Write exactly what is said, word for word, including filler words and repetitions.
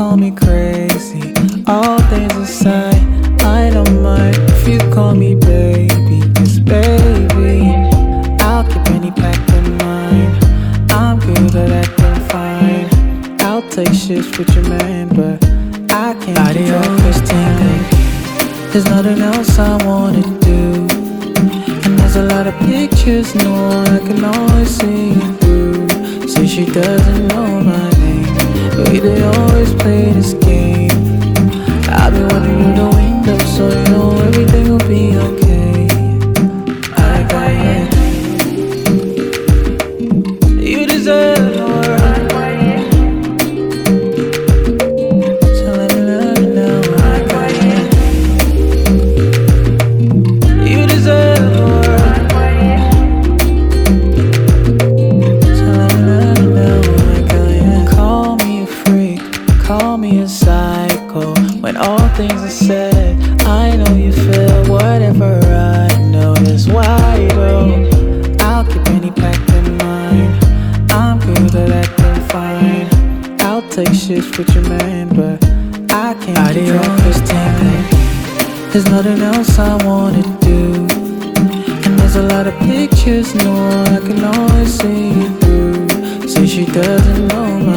call me crazy. All things aside, I don't mind if you call me baby. 'Cause baby, I'll keep any pack in mind. I'm good at acting fine. I'll take shifts with your man, but I can't Body keep always tingling. There's nothing else I wanna do. And there's a lot of pictures, no, I can always see you through. Say she doesn't know my name, but they always play this game. I'll be watching through the window, so you know everything will be okay. I got you. You deserve more. So let me let me know. I got you. You deserve more. So let me let me know. I got you. Call me a freak, call me a psycho. When all things are said, I know you feel whatever I know is wide open. I'll keep any pack in mind. I'm good at acting fine. I'll take shifts with your man, but I can't Body keep always tingling. There's nothing else I wanna do. And there's a lot of pictures, no, I can always see you through. Say she doesn't know my